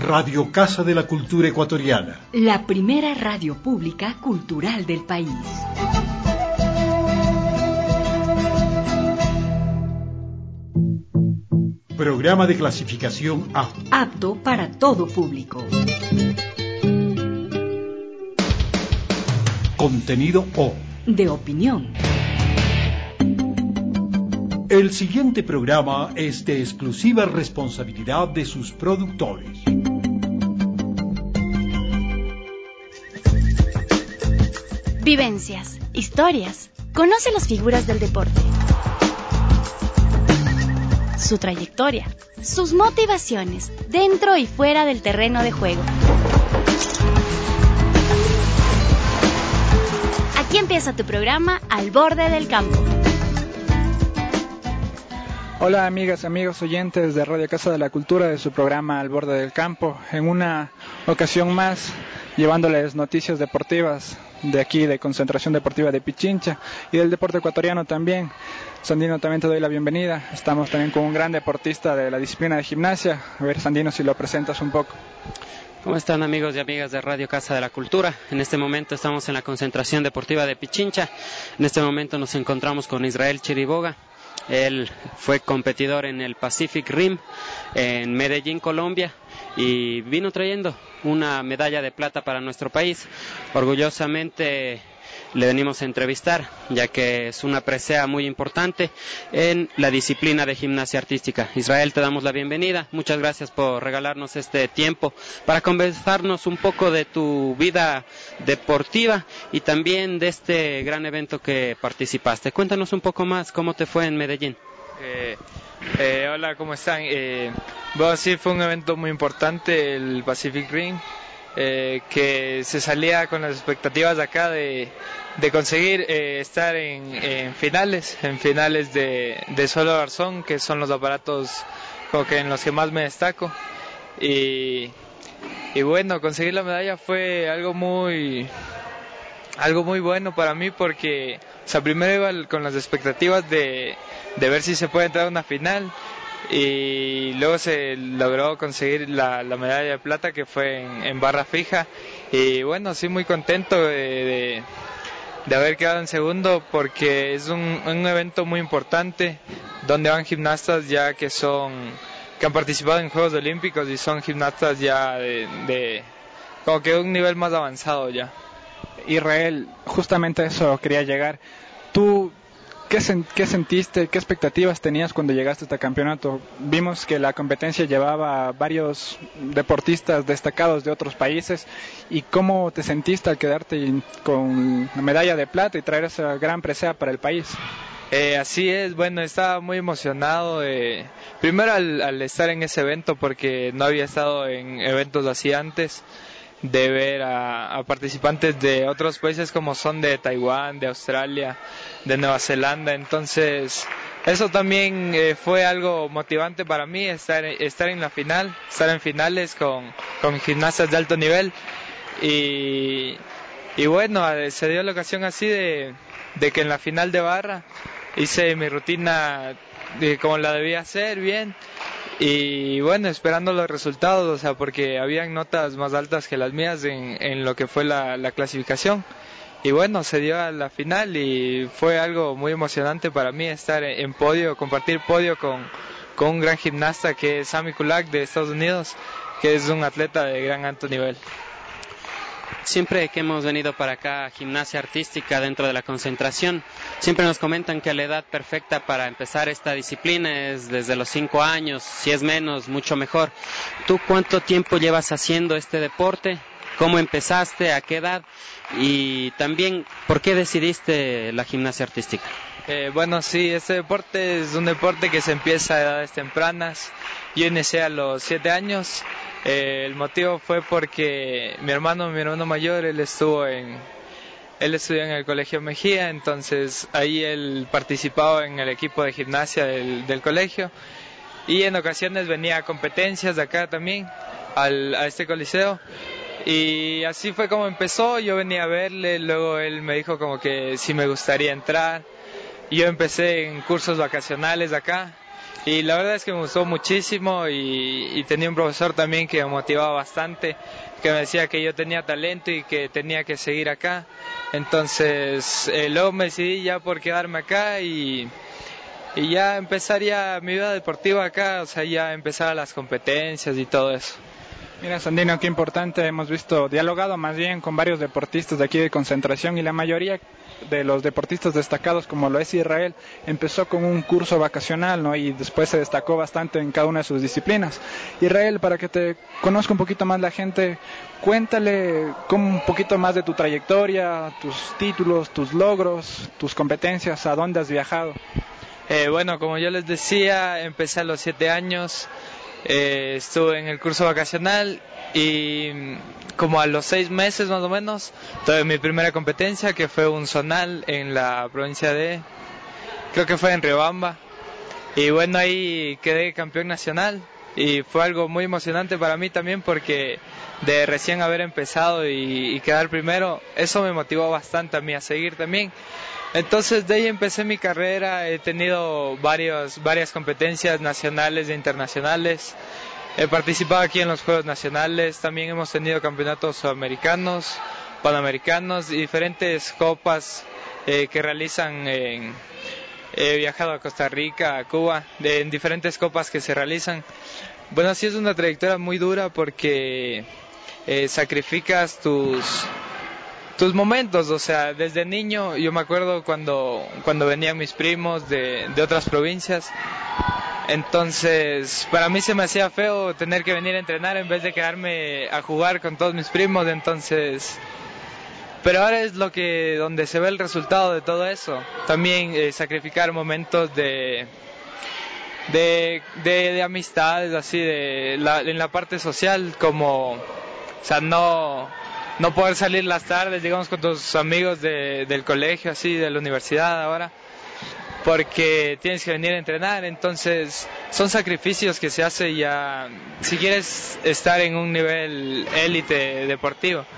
Radio Casa de la Cultura Ecuatoriana. La primera radio pública cultural del país. Programa de clasificación A. Apto para todo público. Contenido O. De opinión. El siguiente programa es de exclusiva responsabilidad de sus productores. Vivencias, historias. Conoce las figuras del deporte. Su trayectoria, sus motivaciones, dentro y fuera del terreno de juego. Aquí empieza tu programa Al Borde del Campo. Hola amigas, amigos oyentes de Radio Casa de la Cultura, de su programa Al Borde del Campo, en una ocasión más llevándoles noticias deportivas de aquí, de Concentración Deportiva de Pichincha y del deporte ecuatoriano también. Sandino, también te doy la bienvenida. Estamos también con un gran deportista de la disciplina de gimnasia. A ver, Sandino, si lo presentas un poco. ¿Cómo están, amigos y amigas de Radio Casa de la Cultura? En este momento estamos en la Concentración Deportiva de Pichincha. En este momento nos encontramos con Israel Chiriboga. Él fue competidor en el Pacific Rim en Medellín, Colombia, y vino trayendo una medalla de plata para nuestro país. Orgullosamente le venimos a entrevistar, ya que es una presea muy importante en la disciplina de gimnasia artística. Israel, te damos la bienvenida. Muchas gracias por regalarnos este tiempo para conversarnos un poco de tu vida deportiva y también de este gran evento que participaste. Cuéntanos un poco más, ¿cómo te fue en Medellín? Hola, ¿cómo están? Bueno, sí, fue un evento muy importante, el Pacific Rim. Que se salía con las expectativas de acá de conseguir estar en finales de solo garzón, que son los aparatos como que en los que más me destaco, y bueno, conseguir la medalla fue algo muy bueno para mí, porque o sea, primero iba con las expectativas de ver si se puede entrar a una final, y luego se logró conseguir la medalla de plata, que fue en barra fija, y bueno, sí, muy contento de haber quedado en segundo, porque es un evento muy importante donde van gimnastas ya que han participado en Juegos Olímpicos y son gimnastas ya de como que un nivel más avanzado ya. Israel, justamente a eso quería llegar. Tú, ¿qué sentiste, qué expectativas tenías cuando llegaste a este campeonato? Vimos que la competencia llevaba a varios deportistas destacados de otros países. ¿Y cómo te sentiste al quedarte con la medalla de plata y traer esa gran presea para el país? Así es, bueno, estaba muy emocionado, primero al estar en ese evento, porque no había estado en eventos así antes, de ver a participantes de otros países como son de Taiwán, de Australia, de Nueva Zelanda. Entonces eso también fue algo motivante para mí, estar en la final, estar en finales con gimnastas de alto nivel, y bueno, se dio la ocasión así de que en la final de barra hice mi rutina como la debía hacer, bien. Y bueno, esperando los resultados, o sea, porque habían notas más altas que las mías en lo que fue la clasificación. Y bueno, se dio a la final y fue algo muy emocionante para mí estar en podio, compartir podio con un gran gimnasta que es Sammy Kulak de Estados Unidos, que es un atleta de gran alto nivel. Siempre que hemos venido para acá a gimnasia artística dentro de la concentración, siempre nos comentan que la edad perfecta para empezar esta disciplina es desde los 5 años, si es menos, mucho mejor. ¿Tú cuánto tiempo llevas haciendo este deporte? ¿Cómo empezaste? ¿A qué edad? Y también, ¿por qué decidiste la gimnasia artística? Bueno, sí, este deporte es un deporte que se empieza a edades tempranas. Yo inicié a los 7 años. El motivo fue porque mi hermano mayor, él estudió en el Colegio Mejía, entonces ahí él participaba en el equipo de gimnasia del colegio, y en ocasiones venía a competencias de acá también, a este coliseo, y así fue como empezó. Yo venía a verle, luego él me dijo como que si me gustaría entrar. Yo empecé en cursos vacacionales acá, y la verdad es que me gustó muchísimo y tenía un profesor también que me motivaba bastante, que me decía que yo tenía talento y que tenía que seguir acá. Entonces luego me decidí ya por quedarme acá y ya empezaría mi vida deportiva acá, o sea, ya empezar las competencias y todo eso. Mira, Sandino, qué importante, hemos dialogado más bien con varios deportistas de aquí de Concentración y la mayoría de los deportistas destacados, como lo es Israel, empezó con un curso vacacional, ¿no? Y después se destacó bastante en cada una de sus disciplinas. Israel, para que te conozca un poquito más la gente, cuéntale un poquito más de tu trayectoria, tus títulos, tus logros, tus competencias, a dónde has viajado. Bueno, como yo les decía, empecé a los 7 años. Estuve en el curso vacacional y como a los 6 meses más o menos tuve mi primera competencia, que fue un zonal en la provincia creo que fue en Riobamba, y bueno, ahí quedé campeón nacional y fue algo muy emocionante para mí también, porque de recién haber empezado y quedar primero, eso me motivó bastante a mí a seguir también. Entonces de ahí empecé mi carrera, he tenido varias competencias nacionales e internacionales, he participado aquí en los Juegos Nacionales, también hemos tenido campeonatos sudamericanos, panamericanos y diferentes copas que realizan he viajado a Costa Rica, a Cuba, en diferentes copas que se realizan. Bueno, sí es una trayectoria muy dura porque sacrificas tus momentos, o sea, desde niño yo me acuerdo cuando venían mis primos de otras provincias, entonces para mí se me hacía feo tener que venir a entrenar en vez de quedarme a jugar con todos mis primos, entonces, pero ahora es donde se ve el resultado de todo eso, también sacrificar momentos de amistades, así, en la parte social, como, o sea, no poder salir las tardes, digamos, con tus amigos del colegio, así, de la universidad ahora, porque tienes que venir a entrenar. Entonces son sacrificios que se hacen ya si quieres estar en un nivel élite deportivo.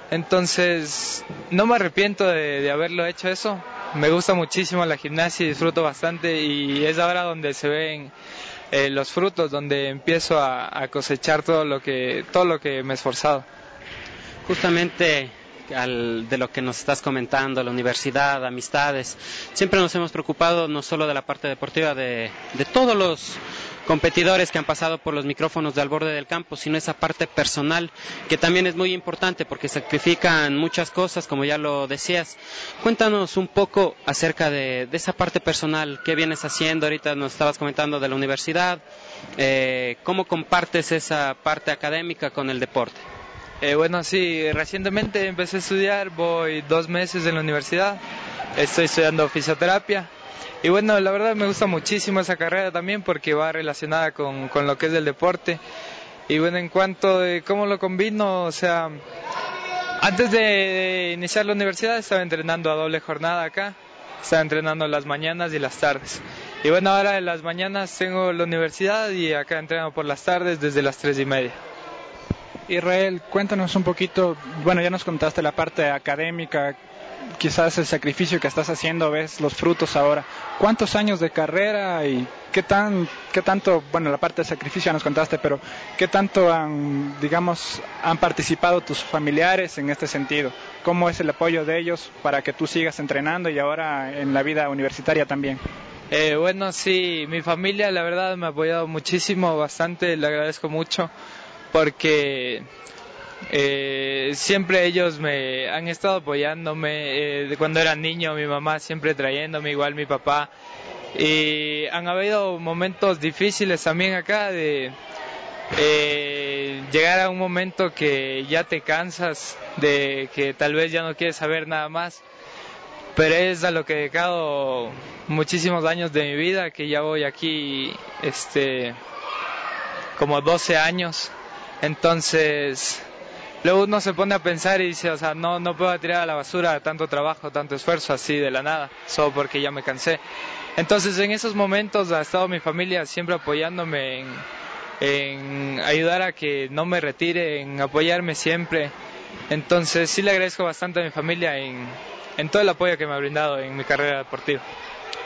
Entonces no me arrepiento de haberlo hecho eso, me gusta muchísimo la gimnasia y disfruto bastante, y es ahora donde se ven los frutos, donde empiezo a cosechar todo lo que me he esforzado. Justamente de lo que nos estás comentando, la universidad, amistades, siempre nos hemos preocupado no solo de la parte deportiva de todos los competidores que han pasado por los micrófonos de Al Borde del Campo, sino esa parte personal que también es muy importante porque sacrifican muchas cosas, como ya lo decías. Cuéntanos un poco acerca de esa parte personal, qué vienes haciendo. Ahorita nos estabas comentando de la universidad, cómo compartes esa parte académica con el deporte. Bueno, sí, recientemente empecé a estudiar, voy 2 meses en la universidad, estoy estudiando fisioterapia, y bueno, la verdad me gusta muchísimo esa carrera también porque va relacionada con lo que es el deporte. Y bueno, en cuanto de cómo lo combino, o sea, antes de iniciar la universidad estaba entrenando a doble jornada acá, estaba entrenando las mañanas y las tardes. Y bueno, ahora en las mañanas tengo la universidad y acá entreno por las tardes desde las 3:30. Israel, cuéntanos un poquito, bueno, ya nos contaste la parte académica, quizás el sacrificio que estás haciendo, ves los frutos ahora. ¿Cuántos años de carrera y qué tanto, bueno, la parte de sacrificio ya nos contaste, pero qué tanto han participado tus familiares en este sentido? ¿Cómo es el apoyo de ellos para que tú sigas entrenando y ahora en la vida universitaria también? Bueno, sí, mi familia la verdad me ha apoyado muchísimo, bastante, le agradezco mucho, porque siempre ellos me han estado apoyándome, de cuando era niño, mi mamá siempre trayéndome, igual mi papá, y han habido momentos difíciles también acá de llegar a un momento que ya te cansas, de que tal vez ya no quieres saber nada más, pero es a lo que he dedicado muchísimos años de mi vida, que ya voy aquí como 12 años. Entonces, luego uno se pone a pensar y dice, o sea, no puedo tirar a la basura tanto trabajo, tanto esfuerzo así de la nada, solo porque ya me cansé. Entonces, en esos momentos ha estado mi familia siempre apoyándome en ayudar a que no me retire, en apoyarme siempre. Entonces, sí le agradezco bastante a mi familia en todo el apoyo que me ha brindado en mi carrera deportiva.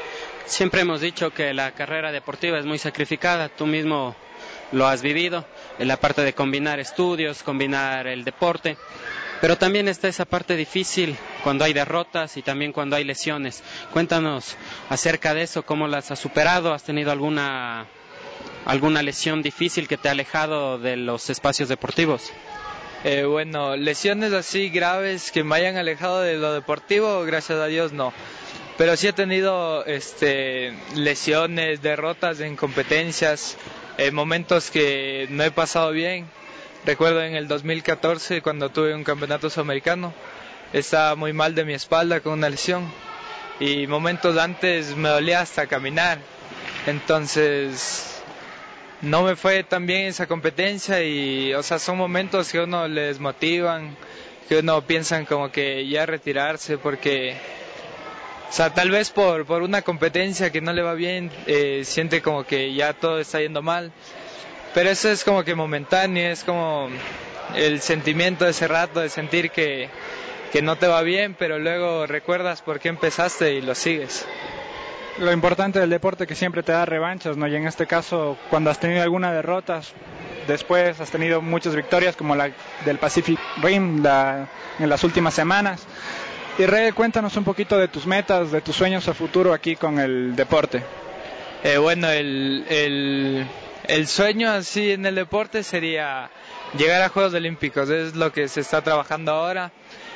Siempre hemos dicho que la carrera deportiva es muy sacrificada, tú mismo lo has vivido, en la parte de combinar estudios, combinar el deporte, pero también está esa parte difícil cuando hay derrotas y también cuando hay lesiones. Cuéntanos acerca de eso, cómo las has superado, has tenido alguna lesión difícil que te ha alejado de los espacios deportivos. Bueno, lesiones así graves que me hayan alejado de lo deportivo, gracias a Dios no. Pero sí he tenido lesiones, derrotas en competencias, momentos que no he pasado bien. Recuerdo en el 2014 cuando tuve un campeonato sudamericano, estaba muy mal de mi espalda con una lesión y momentos antes me dolía hasta caminar. Entonces no me fue tan bien esa competencia y, o sea, son momentos que a uno le desmotivan, que uno piensa como que ya retirarse porque, o sea, tal vez por una competencia que no le va bien, siente como que ya todo está yendo mal, pero eso es como que momentáneo, es como el sentimiento de ese rato de sentir que no te va bien, pero luego recuerdas por qué empezaste y lo sigues. Lo importante del deporte es que siempre te da revanchas, ¿no? Y en este caso, cuando has tenido alguna derrota, después has tenido muchas victorias, como la del Pacific Rim en las últimas semanas. Israel, cuéntanos un poquito de tus metas, de tus sueños a futuro aquí con el deporte. Bueno, el sueño así en el deporte sería llegar a Juegos Olímpicos, es lo que se está trabajando ahora.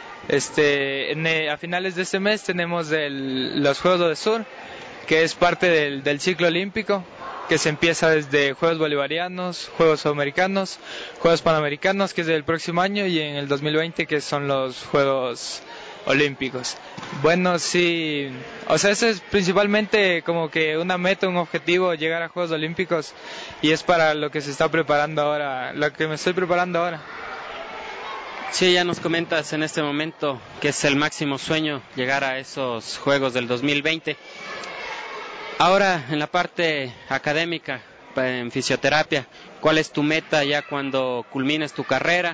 A finales de este mes tenemos los Juegos ODESUR, que es parte del ciclo olímpico, que se empieza desde Juegos Bolivarianos, Juegos Sudamericanos, Juegos Panamericanos, que es del próximo año, y en el 2020, que son los Juegos Olímpicos. Bueno, sí, o sea, eso es principalmente como que una meta, un objetivo, llegar a Juegos Olímpicos, y es para lo que se está preparando ahora, lo que me estoy preparando ahora. Sí, ya nos comentas en este momento que es el máximo sueño llegar a esos Juegos del 2020. Ahora, en la parte académica, en fisioterapia, ¿cuál es tu meta ya cuando culmines tu carrera?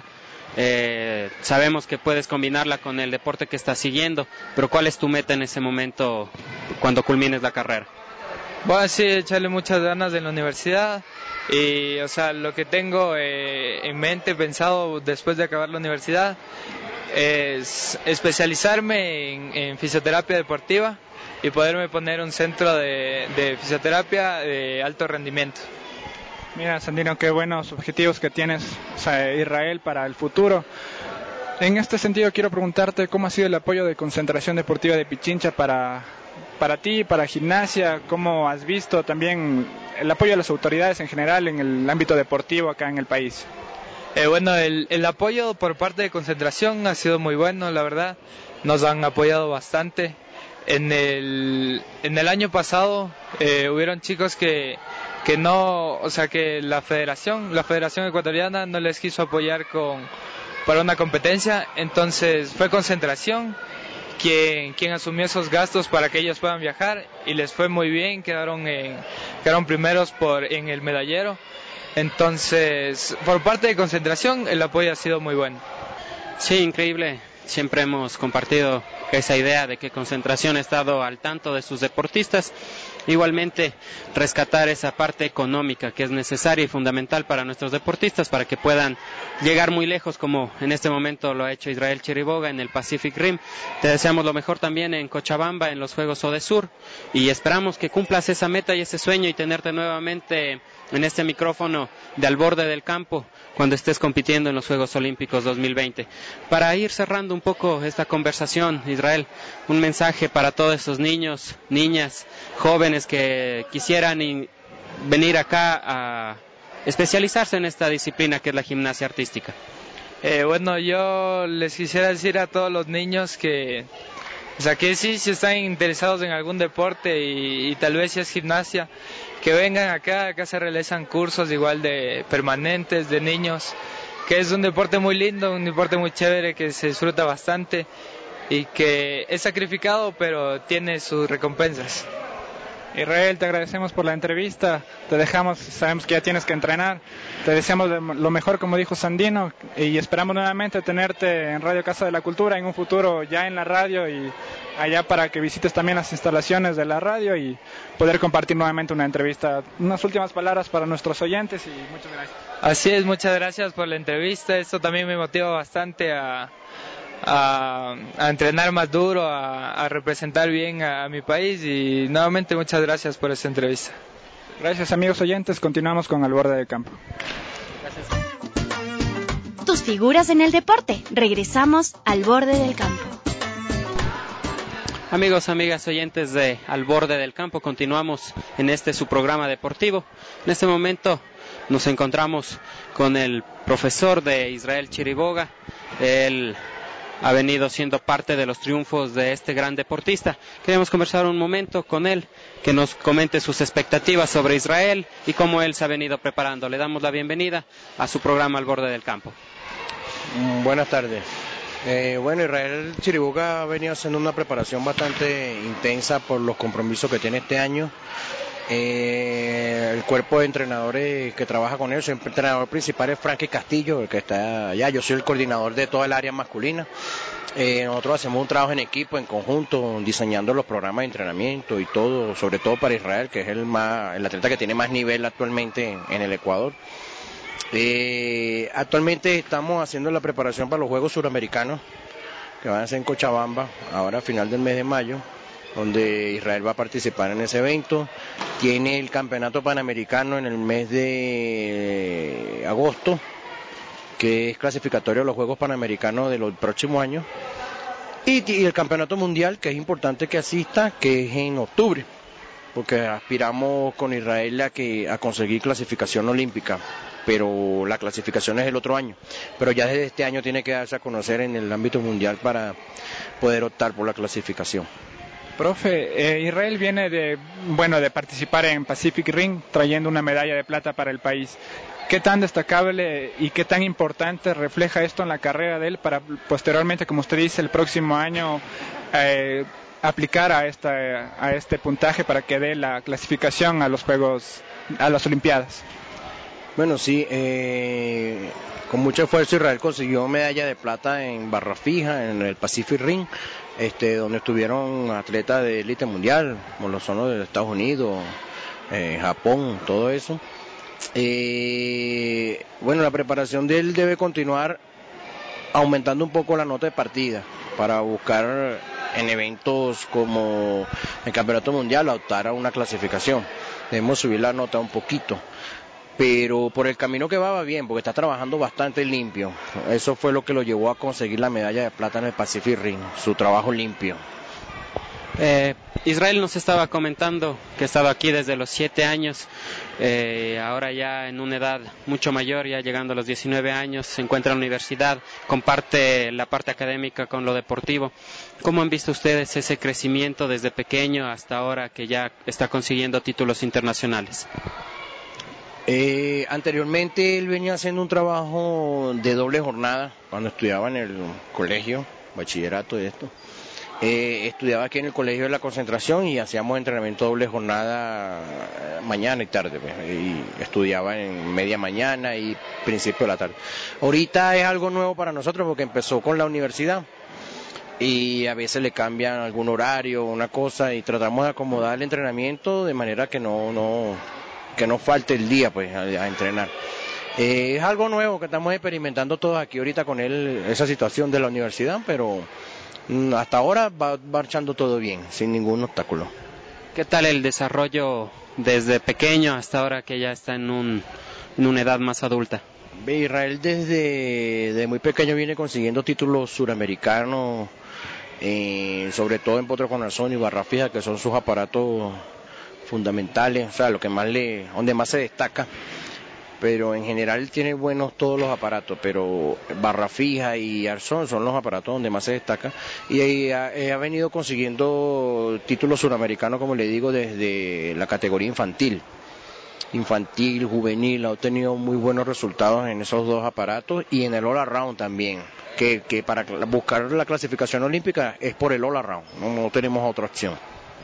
Sabemos que puedes combinarla con el deporte que estás siguiendo, pero ¿cuál es tu meta en ese momento cuando culmines la carrera? Bueno, sí, echarle muchas ganas en la universidad y, o sea, lo que tengo en mente, pensado después de acabar la universidad, es especializarme en fisioterapia deportiva y poderme poner un centro de fisioterapia de alto rendimiento. Mira, Sandino, qué buenos objetivos que tienes, o sea, Israel, para el futuro. En este sentido, quiero preguntarte cómo ha sido el apoyo de Concentración Deportiva de Pichincha para ti, para Gimnasia, cómo has visto también el apoyo de las autoridades en general en el ámbito deportivo acá en el país. Bueno, el apoyo por parte de Concentración ha sido muy bueno, la verdad, nos han apoyado bastante. En el año pasado hubieron chicos que no, o sea, que la Federación Ecuatoriana no les quiso apoyar para una competencia, entonces fue Concentración quien asumió esos gastos para que ellos puedan viajar y les fue muy bien, quedaron primeros en el medallero. Entonces, por parte de Concentración, el apoyo ha sido muy bueno. Sí, increíble. Siempre hemos compartido esa idea de que Concentración ha estado al tanto de sus deportistas. Igualmente, rescatar esa parte económica que es necesaria y fundamental para nuestros deportistas para que puedan llegar muy lejos, como en este momento lo ha hecho Israel Chiriboga en el Pacific Rim. Te deseamos lo mejor también en Cochabamba, en los Juegos ODESUR, y esperamos que cumplas esa meta y ese sueño y tenerte nuevamente en este micrófono de Al Borde del Campo cuando estés compitiendo en los Juegos Olímpicos 2020. Para ir cerrando un poco esta conversación, Israel, un mensaje para todos esos niños, niñas, jóvenes que quisieran venir acá a especializarse en esta disciplina que es la gimnasia artística. Bueno, yo les quisiera decir a todos los niños que, o sea, que sí, si están interesados en algún deporte y tal vez si es gimnasia, que vengan acá se realizan cursos igual de permanentes de niños, que es un deporte muy lindo, un deporte muy chévere que se disfruta bastante y que es sacrificado pero tiene sus recompensas. Israel, te agradecemos por la entrevista, te dejamos, sabemos que ya tienes que entrenar, te deseamos lo mejor como dijo Sandino y esperamos nuevamente tenerte en Radio Casa de la Cultura en un futuro ya en la radio y allá para que visites también las instalaciones de la radio y poder compartir nuevamente una entrevista. Unas últimas palabras para nuestros oyentes y muchas gracias. Así es, muchas gracias por la entrevista, esto también me motiva bastante a entrenar más duro, a representar bien a mi país y nuevamente muchas gracias por esta entrevista. Gracias amigos oyentes, continuamos con Al Borde del Campo. Gracias. Tus figuras en el deporte. Regresamos al Borde del Campo. Amigos, amigas oyentes de Al Borde del Campo, continuamos en su programa deportivo. En este momento nos encontramos con el profesor de Israel Chiriboga. Él ha venido siendo parte de los triunfos de este gran deportista. Queremos conversar un momento con él, que nos comente sus expectativas sobre Israel y cómo él se ha venido preparando. Le damos la bienvenida a su programa Al Borde del Campo. Buenas tardes. Bueno, Israel Chiriboga ha venido haciendo una preparación bastante intensa por los compromisos que tiene este año. El cuerpo de entrenadores que trabaja con él, su entrenador principal es Frankie Castillo, el que está allá. Yo soy el coordinador de toda el área masculina. Nosotros hacemos un trabajo en equipo, en conjunto, diseñando los programas de entrenamiento y todo, sobre todo para Israel, que es el atleta que tiene más nivel actualmente en el Ecuador. Actualmente estamos haciendo la preparación para los Juegos Suramericanos, que van a ser en Cochabamba, ahora a final del mes de mayo, donde Israel va a participar en ese evento. Tiene el Campeonato Panamericano en el mes de agosto, que es clasificatorio a los Juegos Panamericanos de los próximos años. Y el Campeonato Mundial, que es importante que asista, que es en octubre, porque aspiramos con Israel a conseguir clasificación olímpica, pero la clasificación es el otro año. Pero ya desde este año tiene que darse a conocer en el ámbito mundial para poder optar por la clasificación. Profe, Israel viene de participar en Pacific Ring, trayendo una medalla de plata para el país. ¿Qué tan destacable y qué tan importante refleja esto en la carrera de él para posteriormente, como usted dice, el próximo año aplicar a este puntaje para que dé la clasificación a los Juegos, a las Olimpiadas? Bueno, sí, con mucho esfuerzo Israel consiguió medalla de plata en barra fija en el Pacific Ring, donde estuvieron atletas de élite mundial, como los son los de Estados Unidos, Japón, todo eso. Bueno, la preparación de él debe continuar aumentando un poco la nota de partida para buscar en eventos como el Campeonato Mundial optar a una clasificación. Debemos subir la nota un poquito, pero por el camino que va bien, porque está trabajando bastante limpio. Eso fue lo que lo llevó a conseguir la medalla de plata en el Pacific Ring, su trabajo limpio. Israel nos estaba comentando que estaba aquí desde los 7 años, ahora ya en una edad mucho mayor, ya llegando a los 19 años, se encuentra en la universidad, comparte la parte académica con lo deportivo. ¿Cómo han visto ustedes ese crecimiento desde pequeño hasta ahora que ya está consiguiendo títulos internacionales? Anteriormente él venía haciendo un trabajo de doble jornada cuando estudiaba en el colegio, bachillerato y esto. Estudiaba aquí en el Colegio de la Concentración y hacíamos entrenamiento doble jornada mañana y tarde, pues, y estudiaba en media mañana y principio de la tarde. Ahorita es algo nuevo para nosotros porque empezó con la universidad y a veces le cambian algún horario, una cosa, y tratamos de acomodar el entrenamiento de manera que no falte el día, pues, a entrenar. Es algo nuevo que estamos experimentando todos aquí ahorita con él, esa situación de la universidad, pero hasta ahora va marchando todo bien, sin ningún obstáculo. ¿Qué tal el desarrollo desde pequeño hasta ahora que ya está en una edad más adulta? Israel desde muy pequeño viene consiguiendo títulos suramericanos, sobre todo en potro con arzón y barra fija, que son sus aparatos fundamentales, o sea, donde más se destaca. Pero en general tiene buenos todos los aparatos, pero barra fija y arzón son los aparatos donde más se destaca, y ha venido consiguiendo títulos suramericanos, como le digo, desde la categoría infantil, juvenil, ha obtenido muy buenos resultados en esos dos aparatos y en el all around también, que para buscar la clasificación olímpica es por el all around, no tenemos otra opción.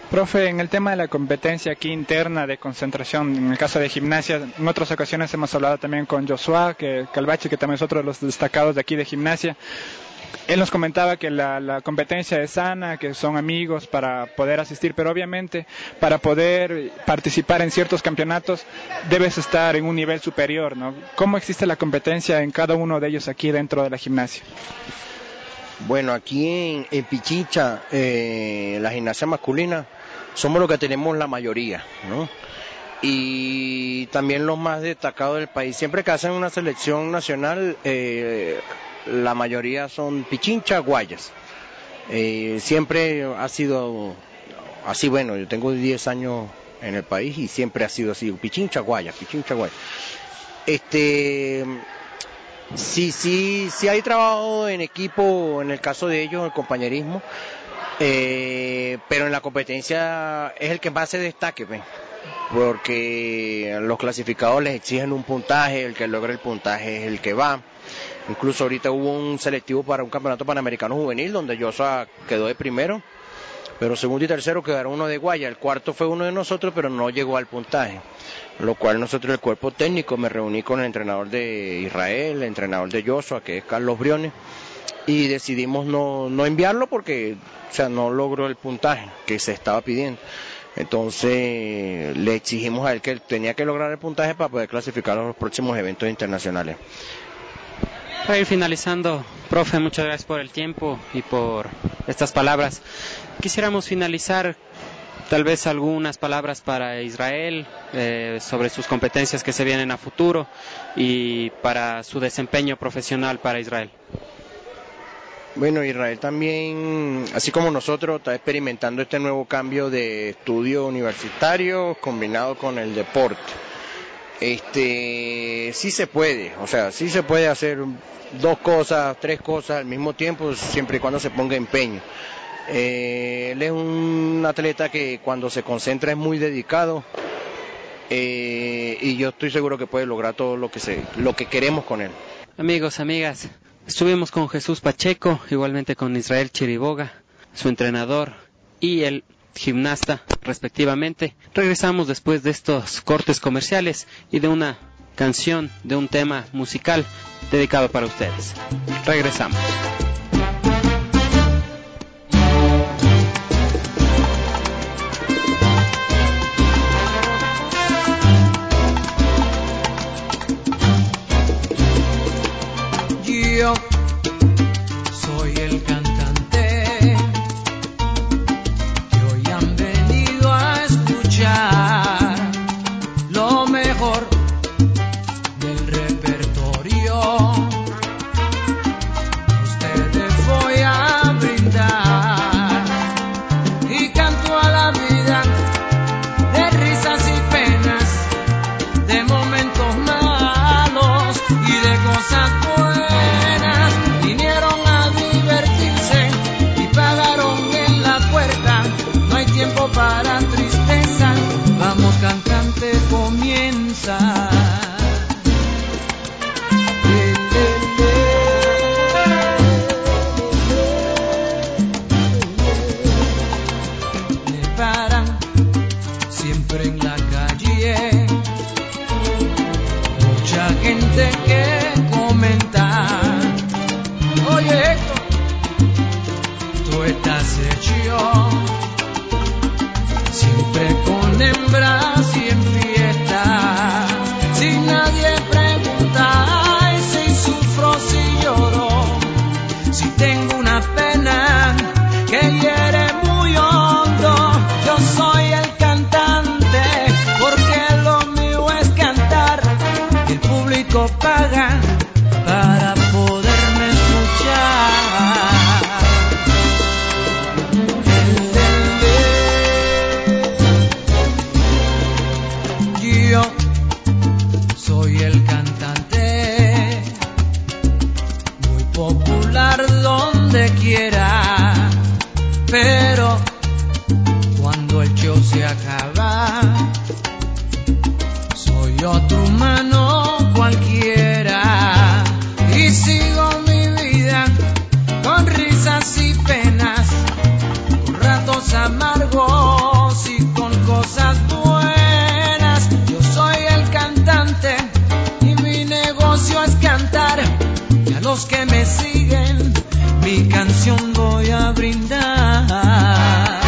Profe, en el tema de la competencia aquí interna de concentración, en el caso de gimnasia, en otras ocasiones hemos hablado también con Joshua Calvache, que también es otro de los destacados de aquí de gimnasia. Él nos comentaba que la competencia es sana, que son amigos para poder asistir, pero obviamente para poder participar en ciertos campeonatos debes estar en un nivel superior, ¿no? ¿Cómo existe la competencia en cada uno de ellos aquí dentro de la gimnasia? Bueno, aquí en Pichincha, la gimnasia masculina, somos los que tenemos la mayoría, ¿no? Y también los más destacados del país. Siempre que hacen una selección nacional, la mayoría son Pichincha, Guayas. Siempre ha sido así, bueno, yo tengo 10 años en el país y siempre ha sido así, Pichincha, Guayas, Pichincha, Guayas. Sí hay trabajo en equipo, en el caso de ellos, el compañerismo, pero en la competencia es el que más se destaque, ¿ves? Porque los clasificados les exigen un puntaje, el que logra el puntaje es el que va. Incluso ahorita hubo un selectivo para un campeonato panamericano juvenil donde Joshua quedó de primero, pero segundo y tercero quedaron uno de Guaya. El cuarto fue uno de nosotros, pero no llegó al puntaje, lo cual nosotros, el cuerpo técnico, me reuní con el entrenador de Israel, el entrenador de Joshua, que es Carlos Briones, y decidimos no enviarlo porque, o sea, no logró el puntaje que se estaba pidiendo. Entonces le exigimos a él que él tenía que lograr el puntaje para poder clasificar a los próximos eventos internacionales. Para ir finalizando, profe, muchas gracias por el tiempo y por estas palabras. Quisiéramos finalizar tal vez algunas palabras para Israel sobre sus competencias que se vienen a futuro y para su desempeño profesional para Israel. Bueno, Israel también, así como nosotros, está experimentando este nuevo cambio de estudio universitario combinado con el deporte. Sí se puede, o sea, sí se puede hacer 2 cosas, 3 cosas al mismo tiempo, siempre y cuando se ponga empeño. Él es un atleta que cuando se concentra es muy dedicado, y yo estoy seguro que puede lograr todo lo que queremos con él. Amigos, amigas, estuvimos con Jesús Pacheco, igualmente con Israel Chiriboga, su entrenador y el gimnasta respectivamente. Regresamos después de estos cortes comerciales y de una canción, de un tema musical dedicado para ustedes. Regresamos. Yo soy el cantante que hoy han venido a escuchar lo mejor del repertorio. A ustedes voy a brindar y canto a la vida de risas y penas, de momentos malos y de cosas buenas. Vinieron a divertirse y pagaron en la puerta. No hay tiempo para tristeza. Vamos, cantante, comienza. Me paran siempre en la calle, mucha gente que comenta. Oye, tú estás hecho siempre con hembras y en fiesta. Si nadie pregunta, ay, si sufro, si lloro, si tengo una pena que hiere muy hondo. Yo soy el cantante porque lo mío es cantar. El público paga para poderme escuchar. Yo soy el cantante, muy popular donde quiera, pero cuando el show se acaba, soy otro humano cualquiera. Y sigo mi vida con risas y penas, con ratos amargos canción voy a brindar.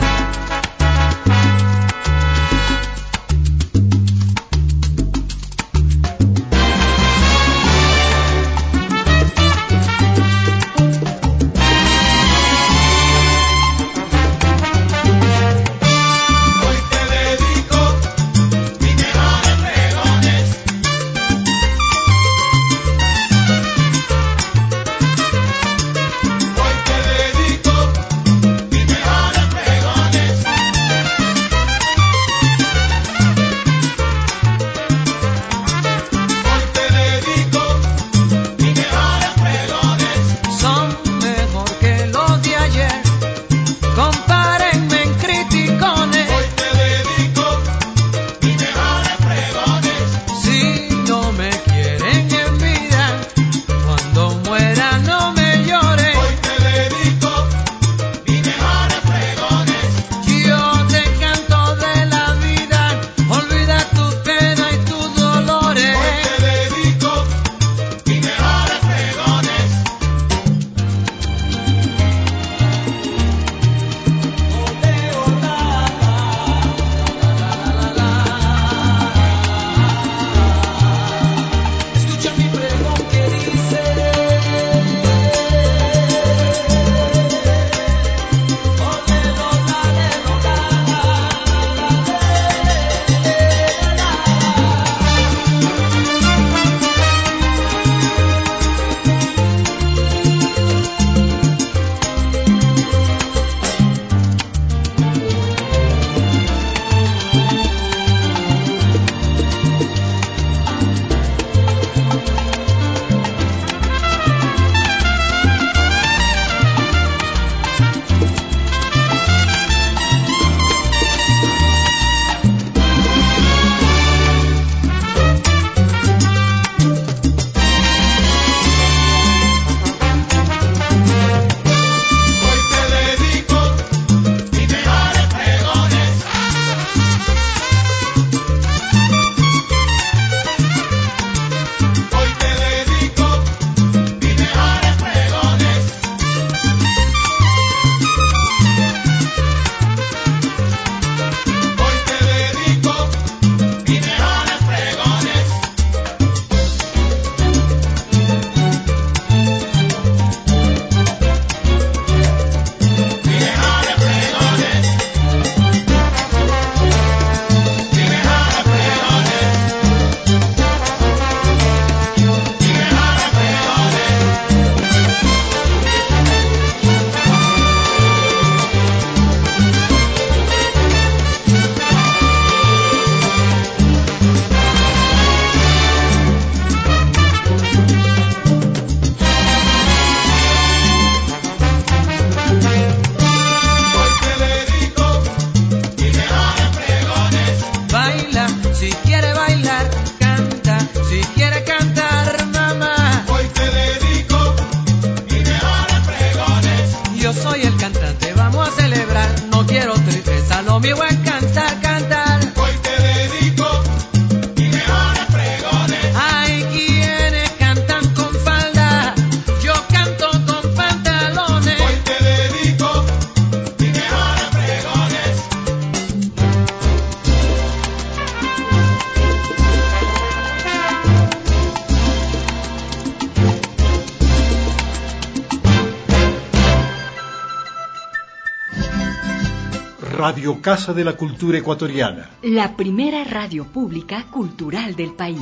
Radio Casa de la Cultura Ecuatoriana. La primera radio pública cultural del país.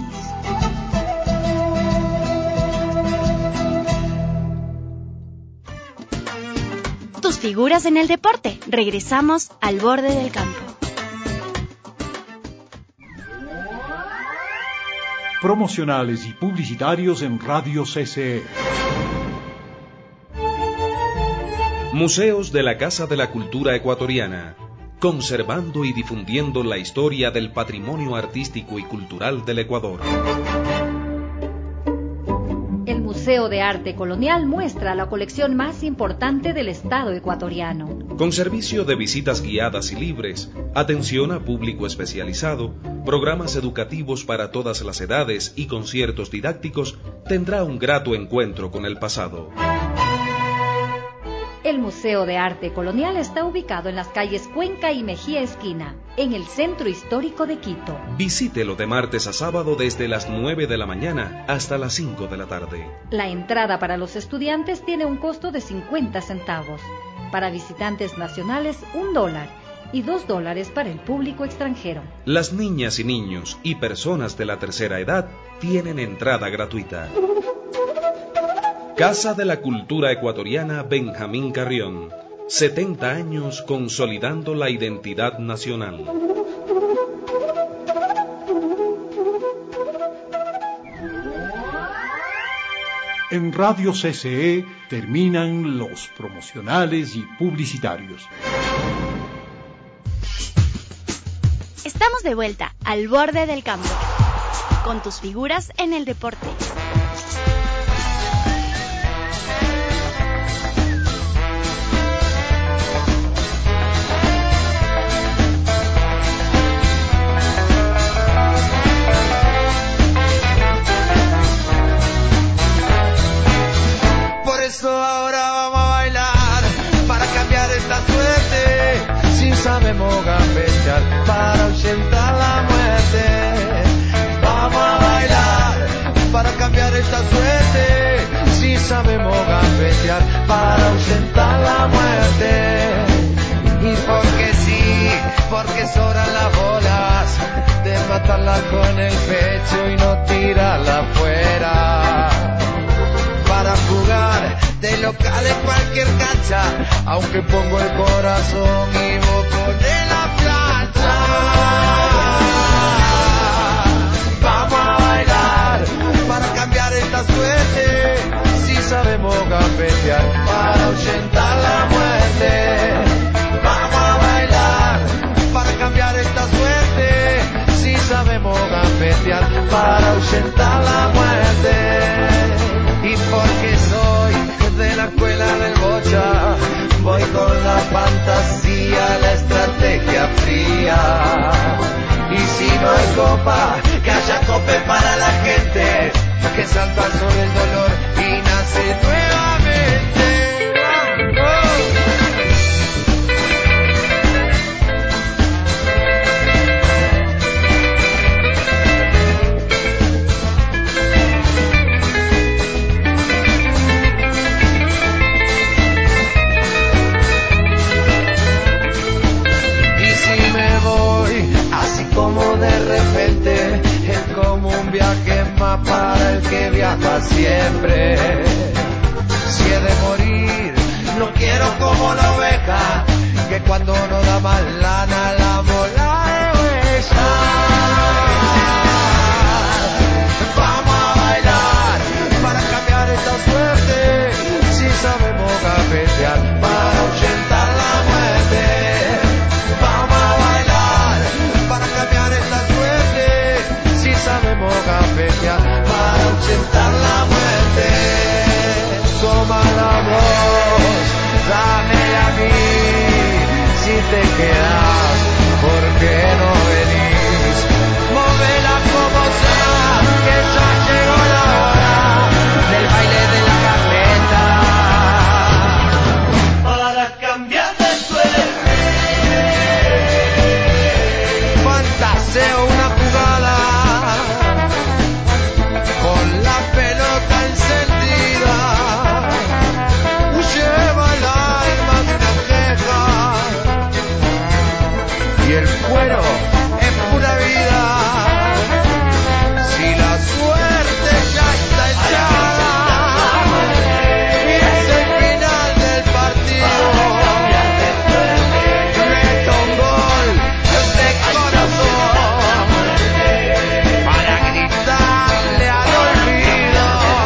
Tus figuras en el deporte. Regresamos al borde del campo. Promocionales y publicitarios en Radio CCE. Museos de la Casa de la Cultura Ecuatoriana, conservando y difundiendo la historia del patrimonio artístico y cultural del Ecuador. El Museo de Arte Colonial muestra la colección más importante del Estado ecuatoriano. Con servicio de visitas guiadas y libres, atención a público especializado, programas educativos para todas las edades y conciertos didácticos, tendrá un grato encuentro con el pasado. El Museo de Arte Colonial está ubicado en las calles Cuenca y Mejía Esquina, en el centro histórico de Quito. Visítelo de martes a sábado desde las 9 de la mañana hasta las 5 de la tarde. La entrada para los estudiantes tiene un costo de 50 centavos. Para visitantes nacionales, $1 y $2 para el público extranjero. Las niñas y niños y personas de la tercera edad tienen entrada gratuita. Casa de la Cultura Ecuatoriana Benjamín Carrión. 70 años consolidando la identidad nacional. En Radio CCE terminan los promocionales y publicitarios. Estamos de vuelta al borde del campo, con tus figuras en el deporte. Por eso ahora vamos a bailar, para cambiar esta suerte. Si sabemos gambetear, para ahuyentar la muerte. Vamos a bailar, para cambiar esta suerte. Si sabemos gambetear, para ahuyentar la muerte. Y porque sí, porque sobran las bolas, de matarla con el pecho y no tirarla afuera. Para jugar de local en cualquier cancha, aunque pongo el corazón y vos pones la plancha. Vamos a bailar para cambiar esta suerte. Si sabemos gambetear para ahuyentar la muerte. Vamos a bailar para cambiar esta suerte. Si sabemos gambetear para ahuyentar la muerte. Y porque soy de la escuela del bocha, voy con la fantasía, la estrategia fría. Y si no hay copa, que haya cope para la gente, que salta sobre el dolor y nace nuevamente. Como de repente es como un viaje más para el que viaja siempre. Si he de morir, no quiero como la oveja, que cuando no da más lana la mola de huella. Vamos a bailar para cambiar esta suerte. Si sabemos gambetear para ahuyentar la muerte. Vamos a bailar para cambiar esta suerte. Si sabemos gambetear para ahuyentar la muerte. Toma la voz, dame a mí. Si te quedas, ¿por qué no venís? Móvela como sea, que ya llegó la hora del baile de la carpeta. Para cambiar de suerte. Fantaseo una jugada con la pelota encendida. Lleva el alma de una queja y el cuero es pura vida. Si la suerte ya está echada y es el final del partido, meto un gol de corazón para gritarle al olvido.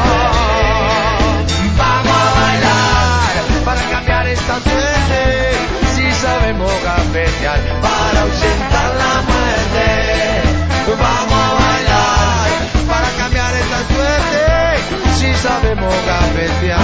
Vamos a bailar para cambiar esta suerte. Si sabemos gambetear para ahuyentar la muerte. Vamos a bailar para cambiar esta suerte. Si sabemos gambetear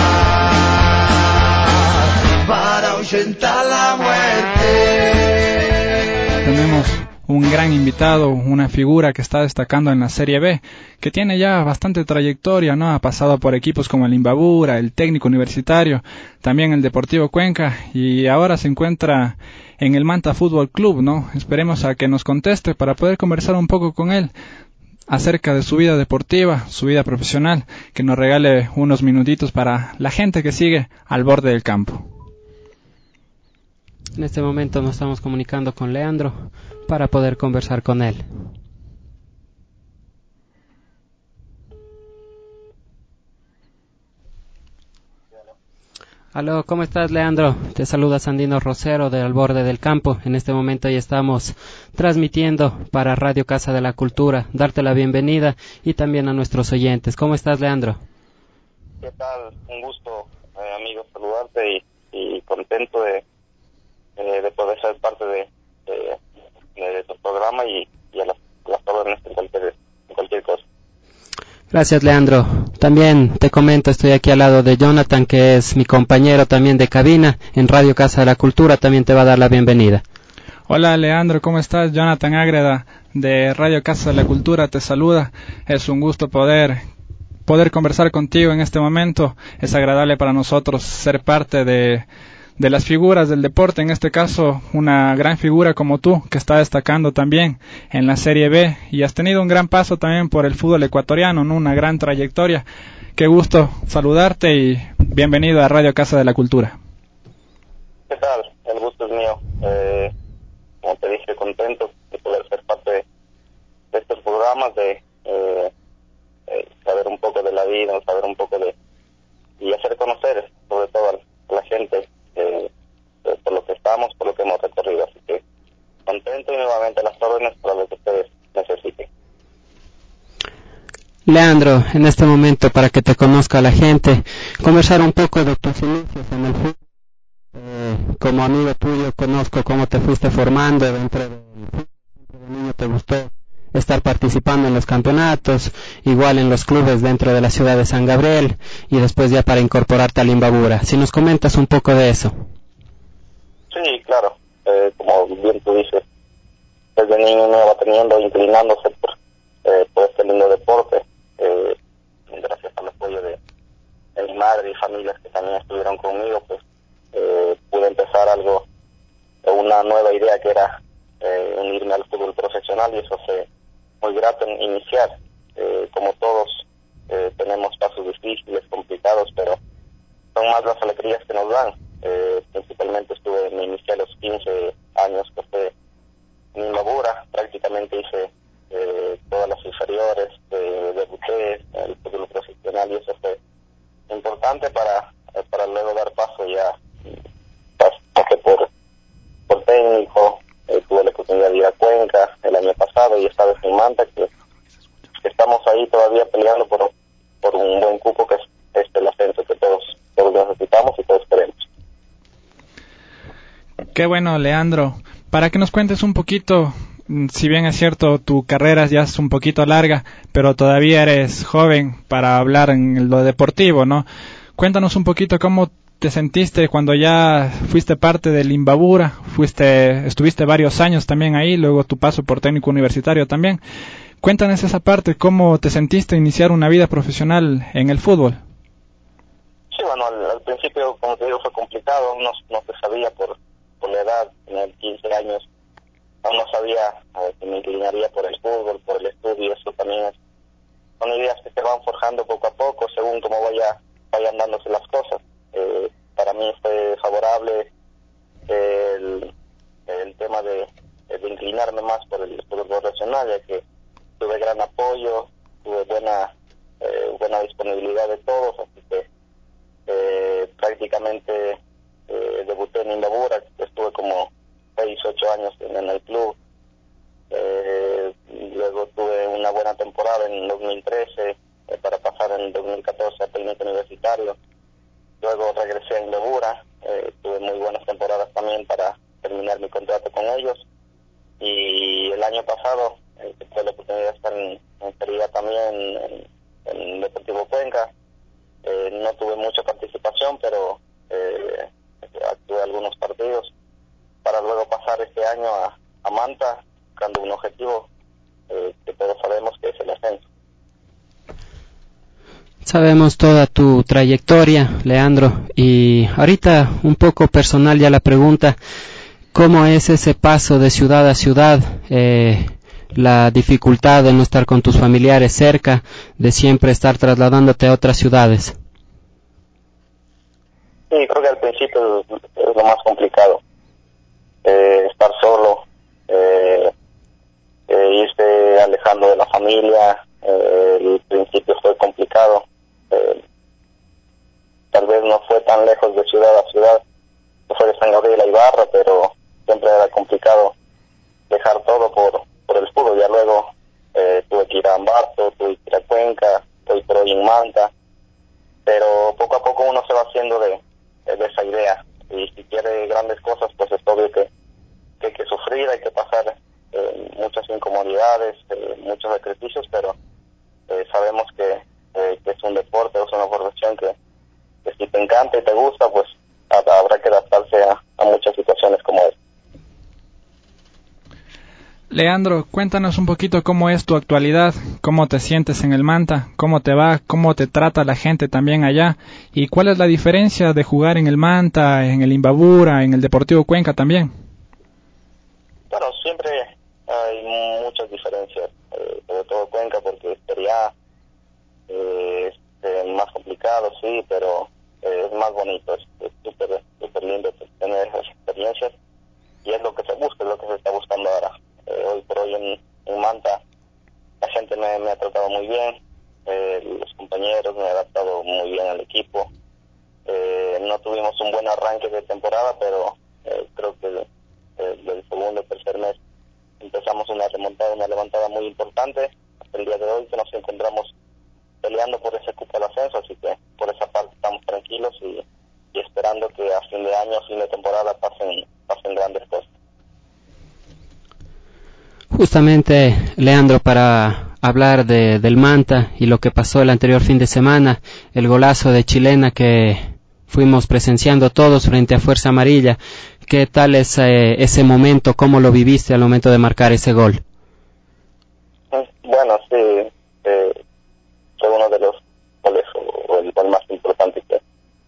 para ahuyentar la muerte. Tenemos un un gran invitado, una figura que está destacando en la Serie B, que tiene ya bastante trayectoria, ¿no? Ha pasado por equipos como el Imbabura, el Técnico Universitario, también el Deportivo Cuenca, y ahora se encuentra en el Manta Fútbol Club, ¿no? Esperemos a que nos conteste para poder conversar un poco con él acerca de su vida deportiva, su vida profesional, que nos regale unos minutitos para la gente que sigue Al Borde del Campo. En este momento nos estamos comunicando con Leandro para poder conversar con él. Aló, ¿cómo estás, Leandro? Te saluda Sandino Rosero de Al Borde del Campo. En este momento ya estamos transmitiendo para Radio Casa de la Cultura. Darte la bienvenida y también a nuestros oyentes. ¿Cómo estás, Leandro? ¿Qué tal? Un gusto, amigo, saludarte y contento de poder ser parte de tu programa y a las órdenes en cualquier cosa. Gracias, Leandro. También te comento, estoy aquí al lado de Jonathan, que es mi compañero también de cabina en Radio Casa de la Cultura. También te va a dar la bienvenida. Hola, Leandro, ¿cómo estás? Jonathan Ágreda de Radio Casa de la Cultura te saluda. Es un gusto poder conversar contigo en este momento. Es agradable para nosotros ser parte de las figuras del deporte, en este caso una gran figura como tú, que está destacando también en la Serie B y has tenido un gran paso también por el fútbol ecuatoriano, ¿no? Una gran trayectoria. Qué gusto saludarte y bienvenido a Radio Casa de la Cultura. ¿Qué tal? El gusto es mío. Como te dije, contento de poder ser parte de estos programas, de saber un poco de la vida, saber un poco y hacer conocer sobre todo a la gente por lo que estamos, por lo que hemos recorrido. Así que contento y nuevamente las órdenes para lo que ustedes necesiten. Leandro, en este momento, para que te conozca la gente, conversar un poco de tus inicios en el fútbol. Como amigo tuyo conozco cómo te fuiste formando dentro del fútbol. Siempre de niño te gustó estar participando en los campeonatos, igual en los clubes dentro de la ciudad de San Gabriel, y después ya para incorporarte al Imbabura. Si nos comentas un poco de eso. Sí, claro. Como bien tú dices, desde niño uno va teniendo, inclinándose por este lindo deporte. Gracias al apoyo de mi madre y familias que también estuvieron conmigo, pues pude empezar una nueva idea que era unirme al fútbol profesional, y eso fue muy grato en iniciar. Como todos tenemos pasos difíciles, complicados, pero son más las alegrías que nos dan. Principalmente me inicié a los 15 años, que fue en Imbabura. Prácticamente hice todas las inferiores, debuté en el fútbol profesional, y eso fue importante para luego dar paso. Ya pasé por técnico, tuve la oportunidad de ir a Cuenca el año pasado y esta vez en Manta, que estamos ahí todavía peleando por un buen cupo, que es el ascenso que todos necesitamos y todos queremos. Qué bueno, Leandro. Para que nos cuentes un poquito, si bien es cierto, tu carrera ya es un poquito larga, pero todavía eres joven para hablar en lo deportivo, ¿no? Cuéntanos un poquito cómo te sentiste cuando ya fuiste parte del Imbabura, estuviste varios años también ahí, luego tu paso por técnico universitario también. Cuéntanos esa parte, cómo te sentiste iniciar una vida profesional en el fútbol. Sí, bueno, al principio, como te digo, fue complicado, no se sabía por la edad, tenía 15 años, aún no sabía que me inclinaría por el fútbol, por el estudio. Eso también son ideas que se van forjando poco a poco, según cómo vayan dándose las cosas. Para mí fue favorable el tema de inclinarme más por el fútbol profesional, ya que tuve gran apoyo, tuve buena disponibilidad de todos, así que prácticamente debuté en Imbabura, estuve como 6-8 años en el club. Luego tuve una buena temporada en 2013 para pasar en 2014 a técnico universitario. Luego regresé a Imbabura, tuve muy buenas temporadas también para terminar mi contrato con ellos. Y el año pasado tuve la oportunidad de estar en Serie A también en Deportivo Cuenca. No tuve mucha participación, pero actué algunos partidos para luego pasar este año a Manta buscando un objetivo que todos sabemos que es el ascenso. Sabemos toda tu trayectoria, Leandro, y ahorita un poco personal ya la pregunta, ¿cómo es ese paso de ciudad a ciudad? La dificultad de no estar con tus familiares cerca, de siempre estar trasladándote a otras ciudades. Sí, creo que al principio es lo más complicado, estar solo, irse alejando de la familia. El principio fue complicado, tal vez no fue tan lejos de ciudad a ciudad, no fue de San Gabriel a Ibarra, pero siempre era complicado dejar todo por el fútbol. Ya luego tuve que ir a Ambato, tuve que ir a Cuenca, estoy por hoy en Manta, pero poco a poco uno se va haciendo de esa idea, y si quiere grandes cosas, pues es obvio que hay que sufrir, hay que pasar muchas incomodidades, muchos sacrificios, pero sabemos que es un deporte, es una profesión que si te encanta y te gusta, pues habrá que adaptarse a muchas situaciones como esta. Leandro, cuéntanos un poquito cómo es tu actualidad, cómo te sientes en el Manta, cómo te va, cómo te trata la gente también allá, y cuál es la diferencia de jugar en el Manta, en el Imbabura, en el Deportivo Cuenca también. Bueno, siempre hay muchas diferencias, sobre todo Cuenca, porque sería más complicado, sí, pero es más bonito, es súper lindo tener esas experiencias, y es lo que se busca, es lo que se está buscando ahora. Hoy por hoy en Manta la gente me ha tratado muy bien, los compañeros me han adaptado muy bien al equipo. No tuvimos un buen arranque de temporada, pero creo que del segundo o tercer mes empezamos una levantada muy importante hasta el día de hoy, que nos encontramos peleando por ese cupo del ascenso, así que por esa parte estamos tranquilos y esperando que a fin de año, a fin de temporada pasen grandes cosas. Justamente, Leandro, para hablar del Manta y lo que pasó el anterior fin de semana, el golazo de Chilena que fuimos presenciando todos frente a Fuerza Amarilla, ¿qué tal es ese momento? ¿Cómo lo viviste al momento de marcar ese gol? Bueno, sí, fue uno de los goles o el gol más importante que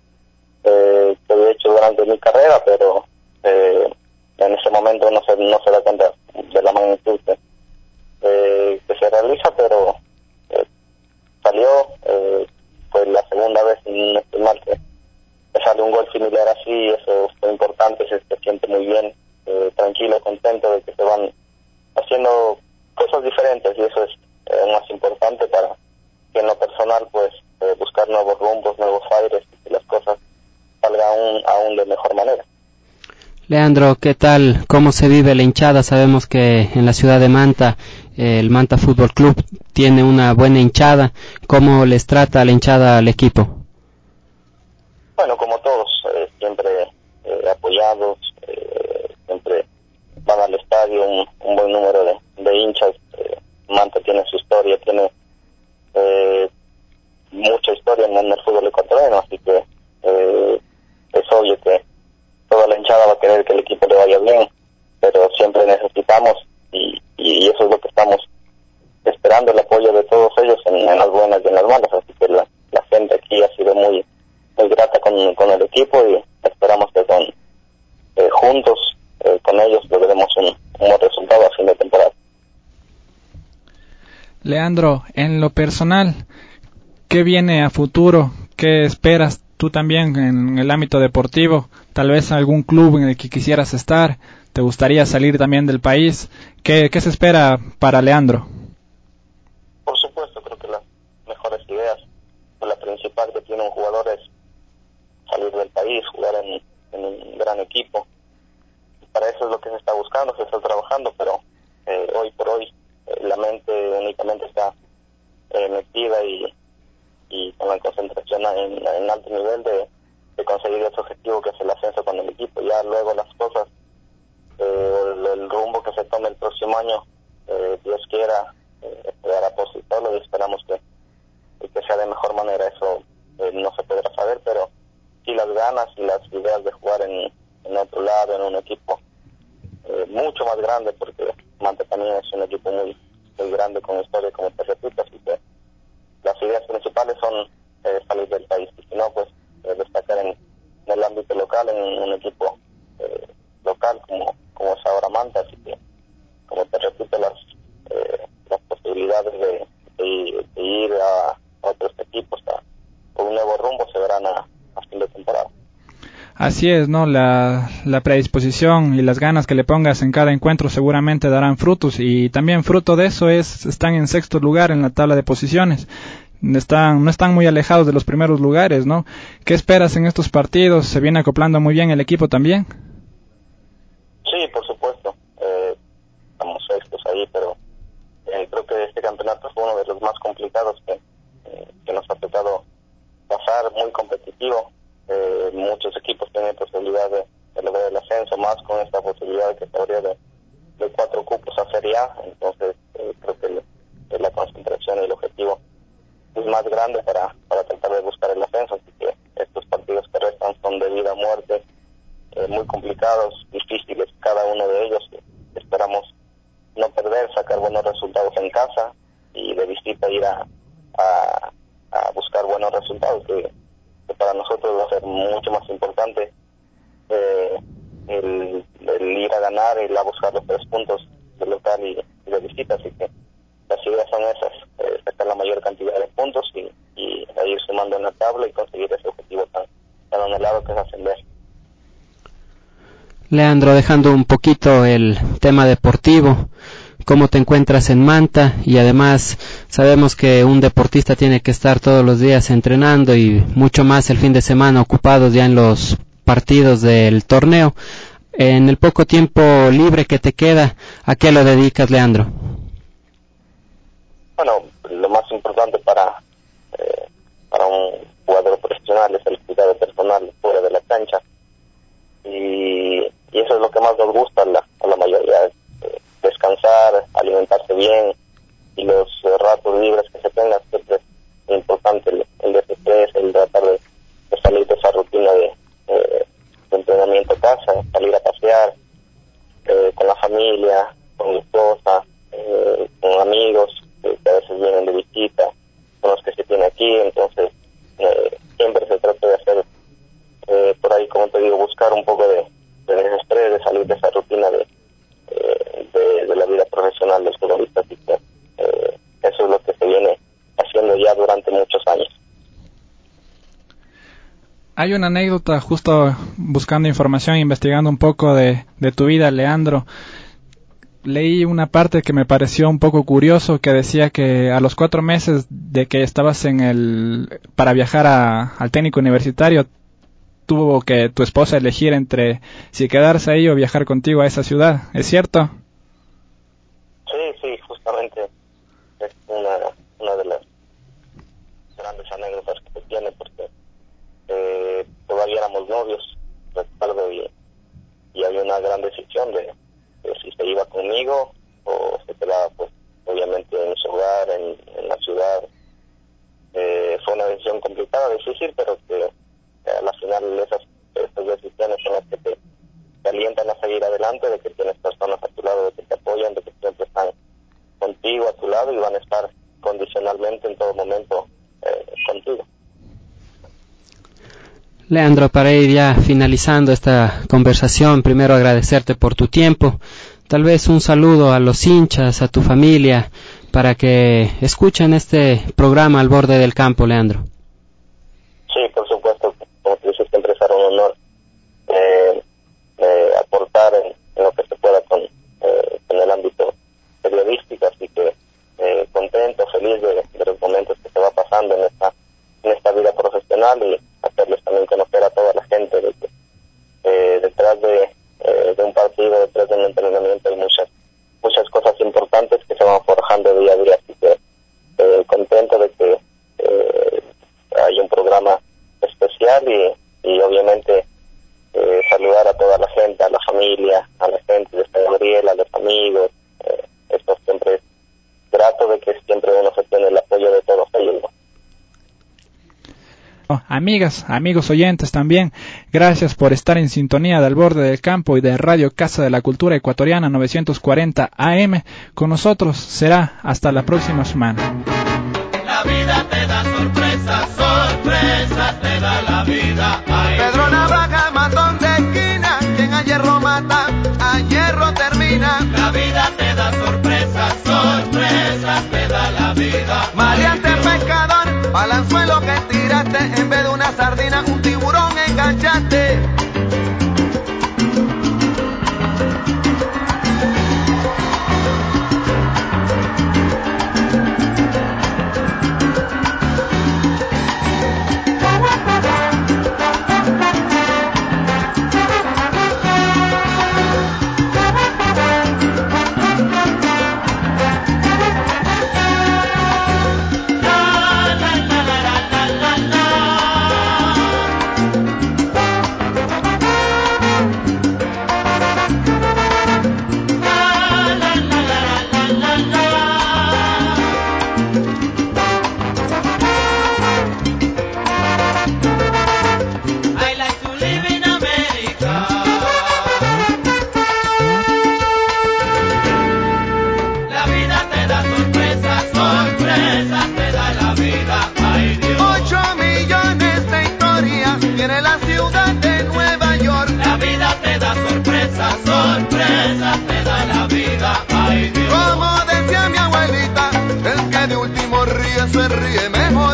he hecho durante mi carrera, pero en ese momento no se da cuenta de la magnitud que se realiza, pero salió, fue la segunda vez en este mal que sale un gol similar así, eso fue importante, se siente muy bien, tranquilo, contento de que se van haciendo cosas diferentes, y eso es más importante para que en lo personal pues buscar nuevos rumbos, nuevos aires, y que las cosas salgan aún de mejor manera. Leandro, ¿qué tal? ¿Cómo se vive la hinchada? Sabemos que en la ciudad de Manta, el Manta Fútbol Club tiene una buena hinchada. ¿Cómo les trata la hinchada al equipo? Bueno, como todos, siempre apoyados, siempre van al estadio un buen número de hinchas. Manta tiene su historia, tiene mucha historia en el fútbol ecuatoriano, así que es obvio que toda la hinchada va a querer que el equipo le vaya bien, pero siempre necesitamos, y eso es lo que estamos esperando, el apoyo de todos ellos en las buenas y en las malas, así que la gente aquí ha sido muy grata con el equipo, y esperamos que juntos con ellos logremos un buen resultado a fin de temporada. Leandro, en lo personal, ¿qué viene a futuro? ¿Qué esperas tú también en el ámbito deportivo? Tal vez algún club en el que quisieras estar, ¿te gustaría salir también del país? ¿Qué se espera para Leandro? Por supuesto, creo que las mejores ideas, la principal que tiene un jugador es salir del país, jugar en un gran equipo. Para eso es lo que se está buscando, se está trabajando, pero hoy por hoy la mente únicamente está metida y con la concentración en alto nivel de conseguir ese objetivo que es el ascenso con el equipo. Ya luego las cosas, el rumbo que se tome el próximo año, Dios quiera, dará por sí solo, y esperamos que sea de mejor manera. Eso no se podrá saber, pero sí las ganas y las ideas de jugar en otro lado, en un equipo mucho más grande, porque Manta también es un equipo muy grande con historia, como te repito, así que las ideas principales son salir del país, y si no, pues destacar en el ámbito local, en un equipo local como es ahora Manta, así que, como te repito, las posibilidades de ir a otros equipos por un nuevo rumbo se verán a fin de temporada. Así es, ¿no? La predisposición y las ganas que le pongas en cada encuentro seguramente darán frutos, y también fruto de eso están en sexto lugar en la tabla de posiciones. No están muy alejados de los primeros lugares, ¿no? ¿Qué esperas en estos partidos? ¿Se viene acoplando muy bien el equipo también? Sí, por supuesto. Estamos sextos ahí, pero creo que este campeonato fue uno de los más complicados que nos ha tocado pasar, muy competitivo. Muchos equipos tienen posibilidad de lograr el ascenso, más con esta posibilidad que se abría de 4 cupos a Serie A. Entonces creo que la concentración y el objetivo es más grande para tratar de buscar el ascenso, así que estos partidos que restan son de vida o muerte, muy complicados, difíciles cada uno de ellos. Esperamos no perder, sacar buenos resultados en casa, y de visita ir a buscar buenos resultados, que para nosotros va a ser mucho más importante el ir a ganar, ir a buscar los 3 puntos de local y de visita, así que las ideas son esas, sacar la mayor cantidad de puntos y ir sumando en la tabla y conseguir ese objetivo tan anhelado que es ascender. Leandro, dejando un poquito el tema deportivo, ¿cómo te encuentras en Manta? Y además sabemos que un deportista tiene que estar todos los días entrenando y mucho más el fin de semana, ocupados ya en los partidos del torneo. En el poco tiempo libre que te queda, ¿a qué lo dedicas, Leandro? Bueno, lo más importante para un jugador profesional es el cuidado personal fuera de la cancha, y eso es lo que más nos gusta a la mayoría, descansar, alimentarse bien, y los ratos libres que se tengan. Siempre es importante el desestrés, el tratar de salir de esa rutina de entrenamiento a casa, salir a pasear con la familia, con mi esposa, con amigos que a veces vienen de visita, con los que se tiene aquí. Entonces siempre se trata de hacer por ahí, como te digo, buscar un poco de desestrés, de salir de esa rutina de la vida profesional de los futbolistas, y que eso es lo que se viene haciendo ya durante muchos años. Hay una anécdota, justo buscando información, investigando un poco de tu vida, Leandro. Leí una parte que me pareció un poco curioso, que decía que a los 4 meses de que estabas para viajar al técnico universitario, tuvo que tu esposa elegir entre si quedarse ahí o viajar contigo a esa ciudad. ¿Es cierto? Sí, justamente es una de las grandes anécdotas que se tiene, porque todavía éramos novios, recuerdo, y había una gran decisión de si se iba conmigo o se quedaba, pues, obviamente en su hogar, en la ciudad. Fue una decisión complicada, difícil, pero que a la final esas decisiones son las que te alientan a seguir adelante, de que tienes personas a tu lado, de que te apoyan, de que siempre están contigo, a tu lado, y van a estar condicionalmente en todo momento contigo. Leandro, para ir ya finalizando esta conversación, primero agradecerte por tu tiempo, tal vez un saludo a los hinchas, a tu familia, para que escuchen este programa Al Borde del Campo, Leandro. Sí, por supuesto, como te dices, siempre será un honor aportar en lo que se pueda con el ámbito periodístico, así que contento, feliz de los momentos que se va pasando en esta vida profesional, y hacerles también conocer a toda la gente de que detrás de un partido, detrás de un entrenamiento, hay muchas cosas importantes que se van forjando día a día, así que contento de que hay un programa especial, y obviamente saludar a toda la gente, a la familia, a la gente de San Gabriel, a los amigos. Esto siempre es grato, de que siempre uno se tiene el apoyo de todos ellos, ¿no? Amigas, amigos oyentes también, gracias por estar en sintonía del Borde del Campo y de Radio Casa de la Cultura Ecuatoriana 940 AM. Con nosotros será hasta la próxima semana. La vida te da sorpresas, sorpresas te da la vida. Ay, Pedro Navaja, matón de esquina, quien a hierro mata, a hierro termina. La vida te da sorpresas, sorpresas te da la vida. Maleante pescador, al anzuelo que tiraste, en vez de una sardina, un tiburón enganchaste. Se ríe mejor.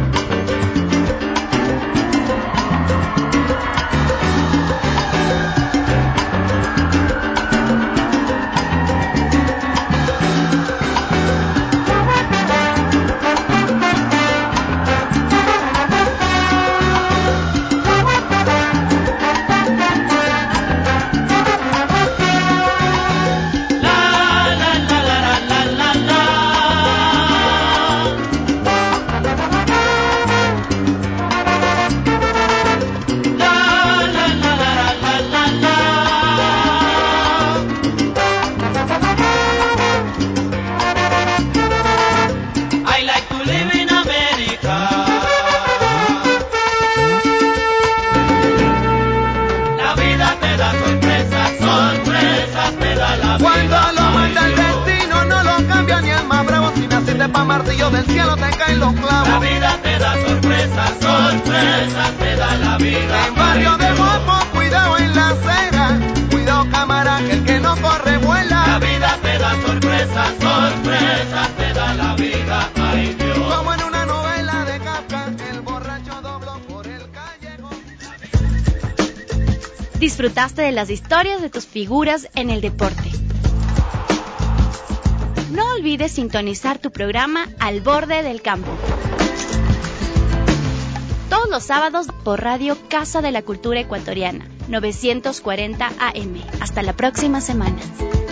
Pa' martillo del cielo te caen los clavos. La vida te da sorpresas, sorpresas te da la vida. En barrio de Guapo, cuidado en la acera, cuidado cámara, que el que no corre vuela. La vida te da sorpresas, sorpresas te da la vida. Ay Dios. Como en una novela de Kafka, el borracho dobló por el callejón. ¿Disfrutaste de las historias de tus figuras en el deporte? No olvides sintonizar tu programa Al Borde del Campo. Todos los sábados por Radio Casa de la Cultura Ecuatoriana, 940 AM. Hasta la próxima semana.